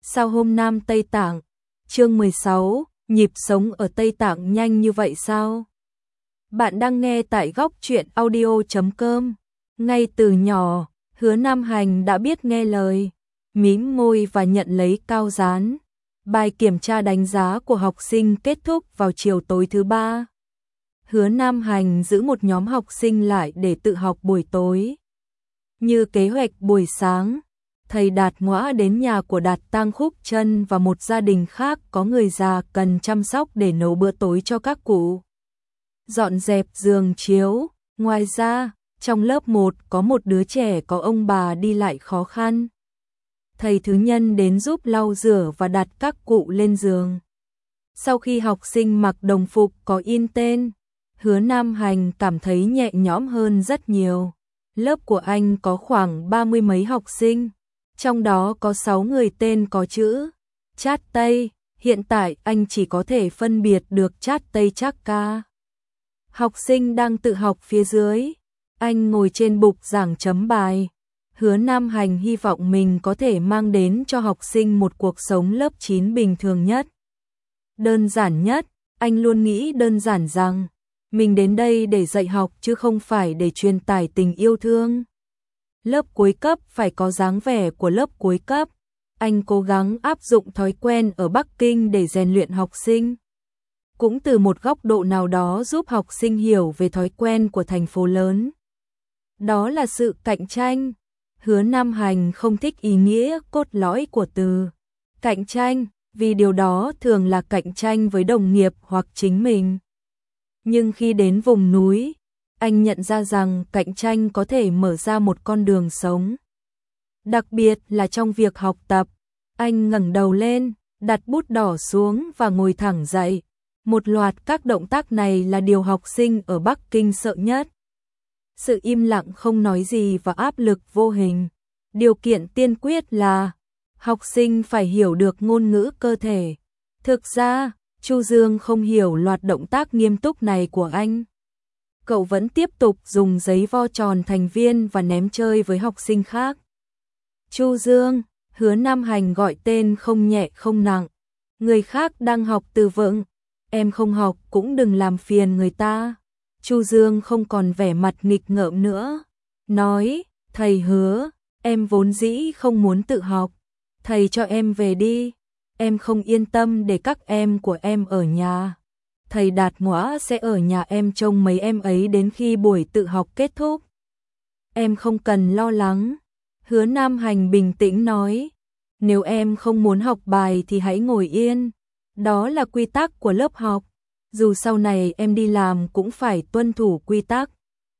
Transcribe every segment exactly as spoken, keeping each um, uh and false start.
Sao hôm Nam Tây Tạng? Chương mười sáu, nhịp sống ở Tây Tạng nhanh như vậy sao? Bạn đang nghe tại góc truyện audio chấm com. Ngay từ nhỏ, Hứa Nam Hành đã biết nghe lời, mím môi và nhận lấy cao dán. Bài kiểm tra đánh giá của học sinh kết thúc vào chiều tối thứ ba. Hứa Nam Hành giữ một nhóm học sinh lại để tự học buổi tối. Như kế hoạch buổi sáng, thầy Đạt ngõ đến nhà của Đạt Tang Khúc Chân và một gia đình khác có người già cần chăm sóc để nấu bữa tối cho các cụ. Dọn dẹp giường chiếu, ngoài ra, trong lớp một có một đứa trẻ có ông bà đi lại khó khăn. Thầy Thứ Nhân đến giúp lau rửa và đặt các cụ lên giường. Sau khi học sinh mặc đồng phục có in tên, Hứa Nam Hành cảm thấy nhẹ nhõm hơn rất nhiều. Lớp của anh có khoảng ba mươi mấy học sinh, trong đó có sáu người tên có chữ Chát Tây. Hiện tại anh chỉ có thể phân biệt được Chát Tây Chác Ca. Học sinh đang tự học phía dưới, anh ngồi trên bục giảng chấm bài. Hứa Nam Hành hy vọng mình có thể mang đến cho học sinh một cuộc sống lớp chín bình thường nhất, đơn giản nhất. Anh luôn nghĩ đơn giản rằng mình đến đây để dạy học chứ không phải để truyền tải tình yêu thương. Lớp cuối cấp phải có dáng vẻ của lớp cuối cấp. Anh cố gắng áp dụng thói quen ở Bắc Kinh để rèn luyện học sinh, cũng từ một góc độ nào đó giúp học sinh hiểu về thói quen của thành phố lớn. Đó là sự cạnh tranh. Hứa Nam Hành không thích ý nghĩa cốt lõi của từ cạnh tranh, vì điều đó thường là cạnh tranh với đồng nghiệp hoặc chính mình. Nhưng khi đến vùng núi, anh nhận ra rằng cạnh tranh có thể mở ra một con đường sống. Đặc biệt là trong việc học tập. Anh ngẩng đầu lên, đặt bút đỏ xuống và ngồi thẳng dậy. Một loạt các động tác này là điều học sinh ở Bắc Kinh sợ nhất. Sự im lặng không nói gì và áp lực vô hình. Điều kiện tiên quyết là học sinh phải hiểu được ngôn ngữ cơ thể. Thực ra, Chu Dương không hiểu loạt động tác nghiêm túc này của anh. Cậu vẫn tiếp tục dùng giấy vo tròn thành viên và ném chơi với học sinh khác. Chu Dương, Hứa Nam Hành gọi tên không nhẹ không nặng. Người khác đang học từ vựng, em không học cũng đừng làm phiền người ta. Chu Dương không còn vẻ mặt nghịch ngợm nữa, nói, thầy Hứa, em vốn dĩ không muốn tự học, thầy cho em về đi, em không yên tâm để các em của em ở nhà. Thầy Đạt ngõ sẽ ở nhà em trông mấy em ấy đến khi buổi tự học kết thúc. Em không cần lo lắng. Hứa Nam Hành bình tĩnh nói, nếu em không muốn học bài thì hãy ngồi yên. Đó là quy tắc của lớp học. Dù sau này em đi làm cũng phải tuân thủ quy tắc.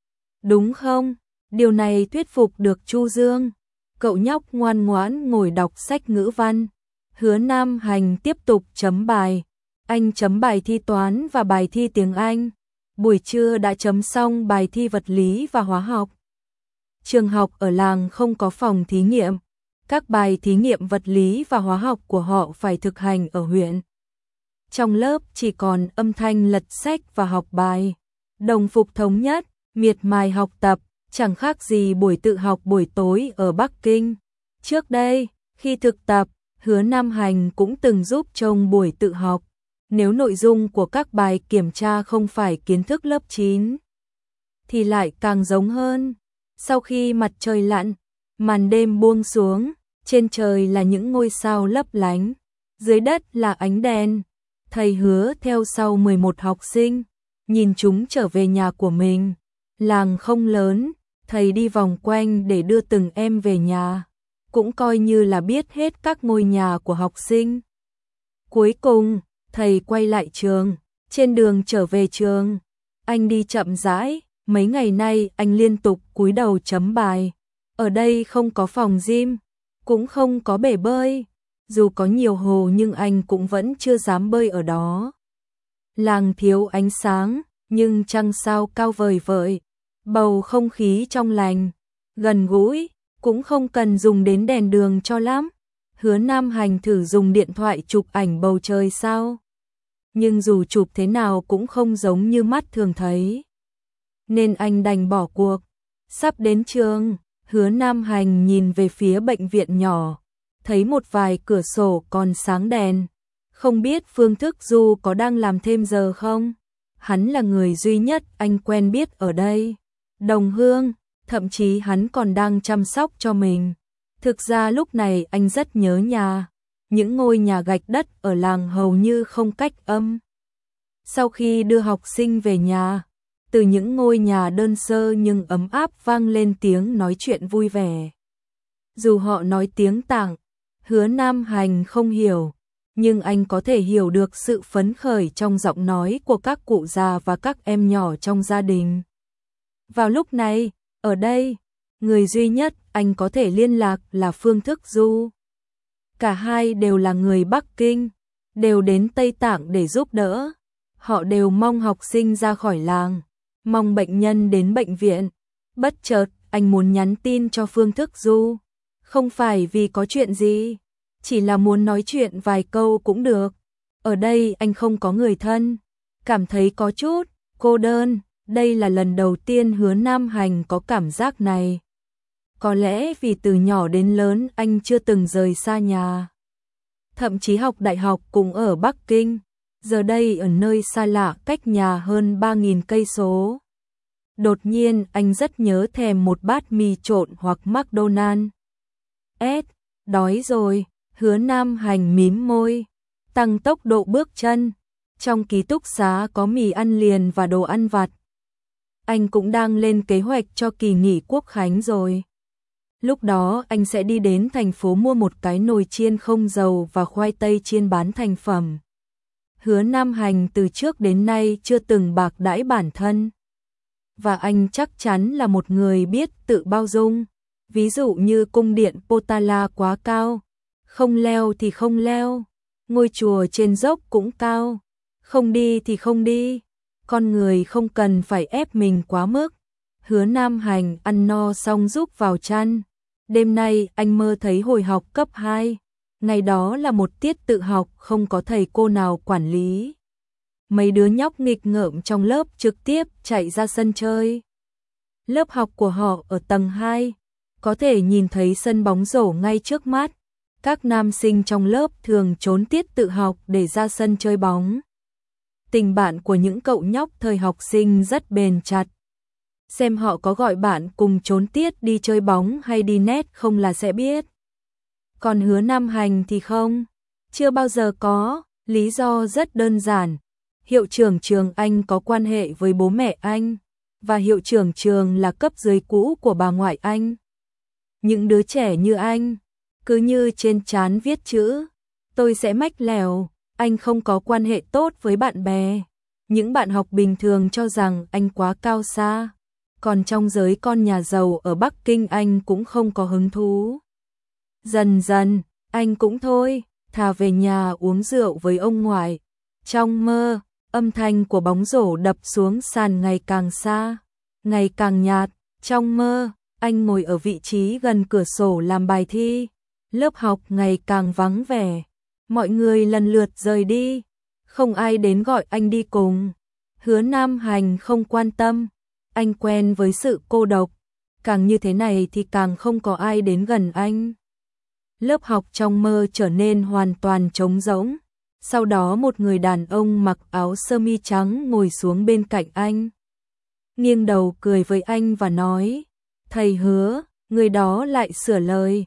Đúng không? Điều này thuyết phục được Chu Dương. Cậu nhóc ngoan ngoãn ngồi đọc sách ngữ văn. Hứa Nam Hành tiếp tục chấm bài. Anh chấm bài thi toán và bài thi tiếng Anh. Buổi trưa đã chấm xong bài thi vật lý và hóa học. Trường học ở làng không có phòng thí nghiệm. Các bài thí nghiệm vật lý và hóa học của họ phải thực hành ở huyện. Trong lớp chỉ còn âm thanh lật sách và học bài. Đồng phục thống nhất, miệt mài học tập, chẳng khác gì buổi tự học buổi tối ở Bắc Kinh. Trước đây, khi thực tập, Hứa Nam Hành cũng từng giúp trông buổi tự học. Nếu nội dung của các bài kiểm tra không phải kiến thức lớp chín, thì lại càng giống hơn. Sau khi mặt trời lặn, màn đêm buông xuống, trên trời là những ngôi sao lấp lánh, dưới đất là ánh đèn. Thầy Hứa theo sau mười một học sinh, nhìn chúng trở về nhà của mình. Làng không lớn, thầy đi vòng quanh để đưa từng em về nhà, cũng coi như là biết hết các ngôi nhà của học sinh. Cuối cùng, thầy quay lại trường. Trên đường trở về trường, anh đi chậm rãi. Mấy ngày nay anh liên tục cúi đầu chấm bài. Ở đây không có phòng gym, cũng không có bể bơi. Dù có nhiều hồ nhưng anh cũng vẫn chưa dám bơi ở đó. Làng thiếu ánh sáng, nhưng trăng sao cao vời vợi. Bầu không khí trong lành, gần gũi, cũng không cần dùng đến đèn đường cho lắm. Hứa Nam Hành thử dùng điện thoại chụp ảnh bầu trời sao. Nhưng dù chụp thế nào cũng không giống như mắt thường thấy. Nên anh đành bỏ cuộc. Sắp đến trường, Hứa Nam Hành nhìn về phía bệnh viện nhỏ. thấy một vài cửa sổ còn sáng đèn. Không biết Phương Thức Du có đang làm thêm giờ không? Hắn là người duy nhất anh quen biết ở đây. Đồng hương, thậm chí hắn còn đang chăm sóc cho mình. Thực ra lúc này anh rất nhớ nhà. Những ngôi nhà gạch đất ở làng hầu như không cách âm. Sau khi đưa học sinh về nhà, từ những ngôi nhà đơn sơ nhưng ấm áp vang lên tiếng nói chuyện vui vẻ. Dù họ nói tiếng Tạng, Hứa Nam Hành không hiểu, nhưng anh có thể hiểu được sự phấn khởi trong giọng nói của các cụ già và các em nhỏ trong gia đình. Vào lúc này, ở đây, người duy nhất anh có thể liên lạc là Phương Thức Du. Cả hai đều là người Bắc Kinh, đều đến Tây Tạng để giúp đỡ. Họ đều mong học sinh ra khỏi làng, mong bệnh nhân đến bệnh viện. Bất chợt, anh muốn nhắn tin cho Phương Thức Du. Không phải vì có chuyện gì, chỉ là muốn nói chuyện vài câu cũng được. Ở đây anh không có người thân, cảm thấy có chút cô đơn. Đây là lần đầu tiên Hứa Nam Hành có cảm giác này. Có lẽ vì từ nhỏ đến lớn anh chưa từng rời xa nhà. Thậm chí học đại học cũng ở Bắc Kinh, giờ đây ở nơi xa lạ cách nhà hơn ba nghìn cây số. Đột nhiên anh rất nhớ thèm một bát mì trộn hoặc McDonald's. Ết, đói rồi, Hứa Nam Hành mím môi, tăng tốc độ bước chân. Trong ký túc xá có mì ăn liền và đồ ăn vặt. Anh cũng đang lên kế hoạch cho kỳ nghỉ Quốc khánh rồi. Lúc đó anh sẽ đi đến thành phố mua một cái nồi chiên không dầu và khoai tây chiên bán thành phẩm. Hứa Nam Hành từ trước đến nay chưa từng bạc đãi bản thân. Và anh chắc chắn là một người biết tự bao dung. Ví dụ như cung điện Potala quá cao, không leo thì không leo. Ngôi chùa trên dốc cũng cao, không đi thì không đi. Con người không cần phải ép mình quá mức. Hứa Nam Hành ăn no xong rúc vào chăn. Đêm nay anh mơ thấy hồi học cấp hai. Ngày đó là một tiết tự học không có thầy cô nào quản lý. Mấy đứa nhóc nghịch ngợm trong lớp trực tiếp chạy ra sân chơi. Lớp học của họ ở tầng hai, có thể nhìn thấy sân bóng rổ ngay trước mắt. Các nam sinh trong lớp thường trốn tiết tự học để ra sân chơi bóng. Tình bạn của những cậu nhóc thời học sinh rất bền chặt. Xem họ có gọi bạn cùng trốn tiết đi chơi bóng hay đi net không là sẽ biết. Còn Hứa Nam Hành thì không, chưa bao giờ có, lý do rất đơn giản. Hiệu trưởng trường anh có quan hệ với bố mẹ anh, và hiệu trưởng trường là cấp dưới cũ của bà ngoại anh. Những đứa trẻ như anh, cứ như trên trán viết chữ, tôi sẽ mách lèo. Anh không có quan hệ tốt với bạn bè. Những bạn học bình thường cho rằng anh quá cao xa. Còn trong giới con nhà giàu ở Bắc Kinh anh cũng không có hứng thú. Dần dần, anh cũng thôi, thà về nhà uống rượu với ông ngoại. Trong mơ, âm thanh của bóng rổ đập xuống sàn ngày càng xa, ngày càng nhạt. Trong mơ, anh ngồi ở vị trí gần cửa sổ làm bài thi. Lớp học ngày càng vắng vẻ. Mọi người lần lượt rời đi, không ai đến gọi anh đi cùng. Hứa Nam Hành không quan tâm, anh quen với sự cô độc, càng như thế này thì càng không có ai đến gần anh. Lớp học trong mơ trở nên hoàn toàn trống rỗng. Sau đó một người đàn ông mặc áo sơ mi trắng ngồi xuống bên cạnh anh. Nghiêng đầu cười với anh và nói, thầy Hứa, người đó lại sửa lời.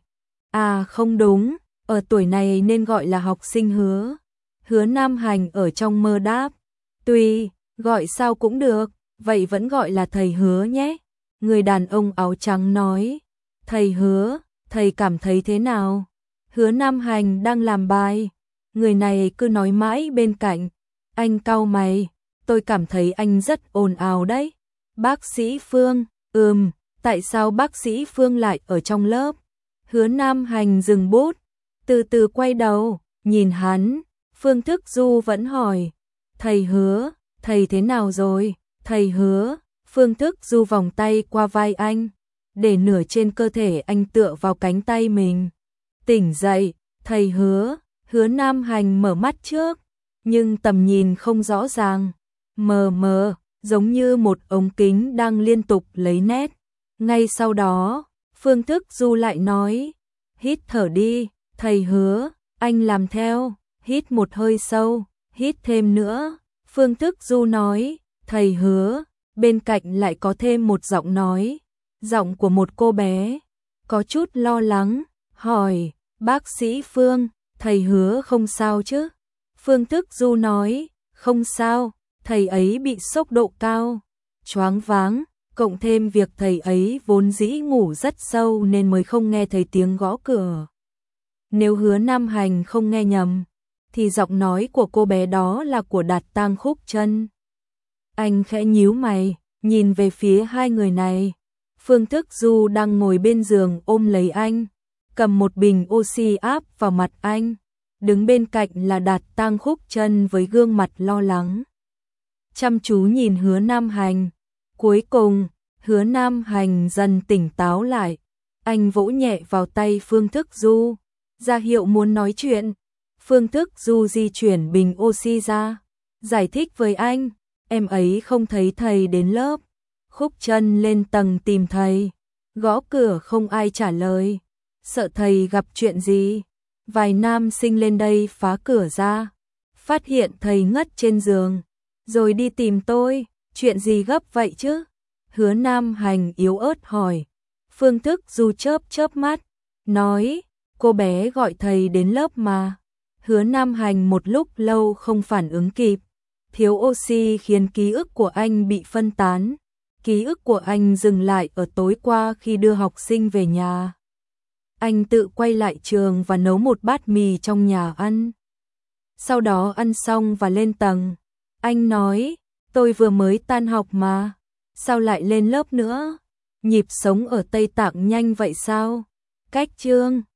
À không đúng. Ở tuổi này nên gọi là học sinh Hứa. Hứa Nam Hành ở trong mơ đáp, tùy, gọi sao cũng được, vậy vẫn gọi là thầy Hứa nhé. Người đàn ông áo trắng nói, thầy Hứa, thầy cảm thấy thế nào? Hứa Nam Hành đang làm bài. Người này cứ nói mãi bên cạnh. Anh cau mày, tôi cảm thấy anh rất ồn ào đấy. Bác sĩ Phương, ừm, tại sao bác sĩ Phương lại ở trong lớp? Hứa Nam Hành dừng bút, từ từ quay đầu, nhìn hắn. Phương Thức Du vẫn hỏi, thầy Hứa, thầy thế nào rồi? Thầy Hứa. Phương Thức Du vòng tay qua vai anh, để nửa trên cơ thể anh tựa vào cánh tay mình. Tỉnh dậy, thầy Hứa. Hứa Nam Hành mở mắt trước, nhưng tầm nhìn không rõ ràng, mờ mờ, giống như một ống kính đang liên tục lấy nét. Ngay sau đó, Phương Thức Du lại nói, hít thở đi, Thầy Hứa, anh làm theo, hít một hơi sâu, hít thêm nữa. Phương Thức Du nói, thầy Hứa, bên cạnh lại có thêm một giọng nói, giọng của một cô bé, có chút lo lắng, hỏi, bác sĩ Phương, thầy Hứa không sao chứ? Phương Thức Du nói, không sao, thầy ấy bị sốc độ cao, choáng váng, cộng thêm việc thầy ấy vốn dĩ ngủ rất sâu nên mới không nghe thấy tiếng gõ cửa. Nếu Hứa Nam Hành không nghe nhầm, thì giọng nói của cô bé đó là của Đạt Tang Khúc Chân. Anh khẽ nhíu mày, nhìn về phía hai người này. Phương Thức Du đang ngồi bên giường ôm lấy anh, cầm một bình oxy áp vào mặt anh. Đứng bên cạnh là Đạt Tang Khúc Chân với gương mặt lo lắng, chăm chú nhìn Hứa Nam Hành. Cuối cùng, Hứa Nam Hành dần tỉnh táo lại. Anh vỗ nhẹ vào tay Phương Thức Du, ra hiệu muốn nói chuyện. Phương Thức Du di chuyển bình oxy ra, giải thích với anh, em ấy không thấy thầy đến lớp. Khúc Chân lên tầng tìm thầy, gõ cửa không ai trả lời, sợ thầy gặp chuyện gì. Vài nam sinh lên đây phá cửa ra, phát hiện thầy ngất trên giường, rồi đi tìm tôi, chuyện gì gấp vậy chứ? Hứa Nam Hành yếu ớt hỏi. Phương Thức Du chớp chớp mắt, nói, cô bé gọi thầy đến lớp mà. Hứa Nam Hành một lúc lâu không phản ứng kịp, thiếu oxy khiến ký ức của anh bị phân tán. Ký ức của anh dừng lại ở tối qua khi đưa học sinh về nhà. Anh tự quay lại trường và nấu một bát mì trong nhà ăn. Sau đó ăn xong và lên tầng. Anh nói, tôi vừa mới tan học mà, sao lại lên lớp nữa? Nhịp sống ở Tây Tạng nhanh vậy sao? Cách chương